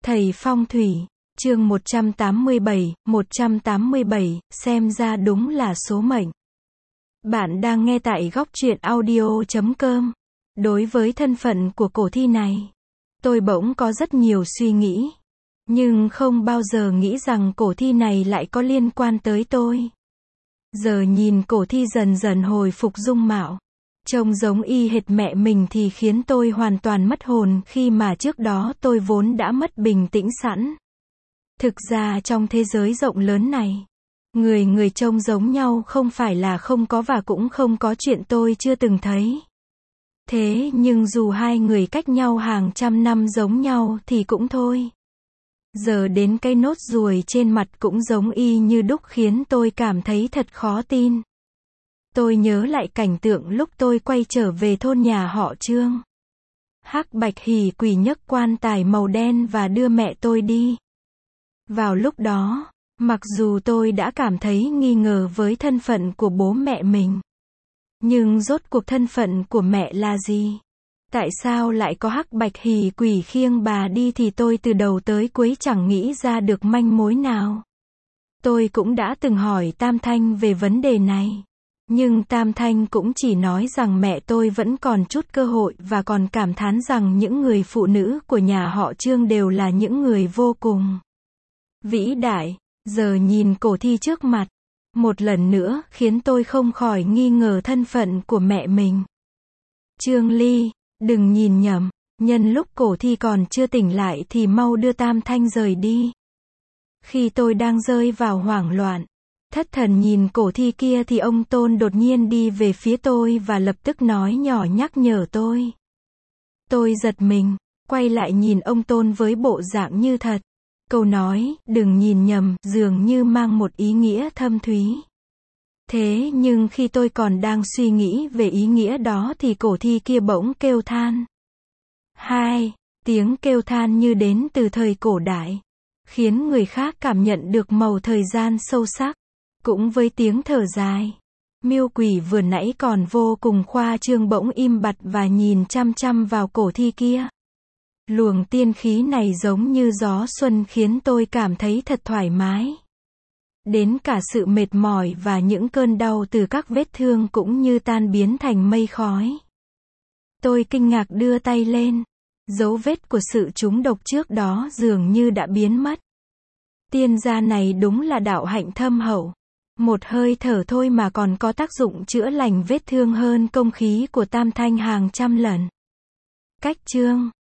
Thầy phong thủy, chương 187, xem ra đúng là số mệnh. Bạn đang nghe tại góc truyện audio.com. Đối với thân phận của cổ thi này, tôi bỗng có rất nhiều suy nghĩ. Nhưng không bao giờ nghĩ rằng cổ thi này lại có liên quan tới tôi. Giờ nhìn cổ thi dần dần hồi phục dung mạo, trông giống y hệt mẹ mình thì khiến tôi hoàn toàn mất hồn khi mà trước đó tôi vốn đã mất bình tĩnh sẵn. Thực ra trong thế giới rộng lớn này, người trông giống nhau không phải là không có và cũng không có chuyện tôi chưa từng thấy. Thế nhưng dù hai người cách nhau hàng trăm năm giống nhau thì cũng thôi. Giờ đến cái nốt ruồi trên mặt cũng giống y như đúc khiến tôi cảm thấy thật khó tin. Tôi nhớ lại cảnh tượng lúc tôi quay trở về thôn nhà họ Trương. Hắc Bạch Hỉ Quỷ nhấc quan tài màu đen và đưa mẹ tôi đi. Vào lúc đó, mặc dù tôi đã cảm thấy nghi ngờ với thân phận của bố mẹ mình, nhưng rốt cuộc thân phận của mẹ là gì? Tại sao lại có Hắc Bạch Hỉ Quỷ khiêng bà đi thì tôi từ đầu tới cuối chẳng nghĩ ra được manh mối nào. Tôi cũng đã từng hỏi Tam Thanh về vấn đề này. Nhưng Tam Thanh cũng chỉ nói rằng mẹ tôi vẫn còn chút cơ hội và còn cảm thán rằng những người phụ nữ của nhà họ Trương đều là những người vô cùng vĩ đại. Giờ nhìn cổ thi trước mặt, một lần nữa khiến tôi không khỏi nghi ngờ thân phận của mẹ mình. Trương Ly, đừng nhìn nhầm, nhân lúc cổ thi còn chưa tỉnh lại thì mau đưa Tam Thanh rời đi. Khi tôi đang rơi vào hoảng loạn, thất thần nhìn cổ thi kia thì ông Tôn đột nhiên đi về phía tôi và lập tức nói nhỏ nhắc nhở tôi. Tôi giật mình, quay lại nhìn ông Tôn với bộ dạng như thật. Câu nói, đừng nhìn nhầm, dường như mang một ý nghĩa thâm thúy. Thế nhưng khi tôi còn đang suy nghĩ về ý nghĩa đó thì cổ thi kia bỗng kêu than. Tiếng kêu than như đến từ thời cổ đại, khiến người khác cảm nhận được màu thời gian sâu sắc. Cũng với tiếng thở dài, miêu quỷ vừa nãy còn vô cùng khoa trương bỗng im bặt và nhìn chăm chăm vào cổ thi kia. Luồng tiên khí này giống như gió xuân khiến tôi cảm thấy thật thoải mái. Đến cả sự mệt mỏi và những cơn đau từ các vết thương cũng như tan biến thành mây khói. Tôi kinh ngạc đưa tay lên, dấu vết của sự trúng độc trước đó dường như đã biến mất. Tiên gia này đúng là đạo hạnh thâm hậu. Một hơi thở thôi mà còn có tác dụng chữa lành vết thương hơn công khí của Tam Thanh hàng trăm lần. Cách chương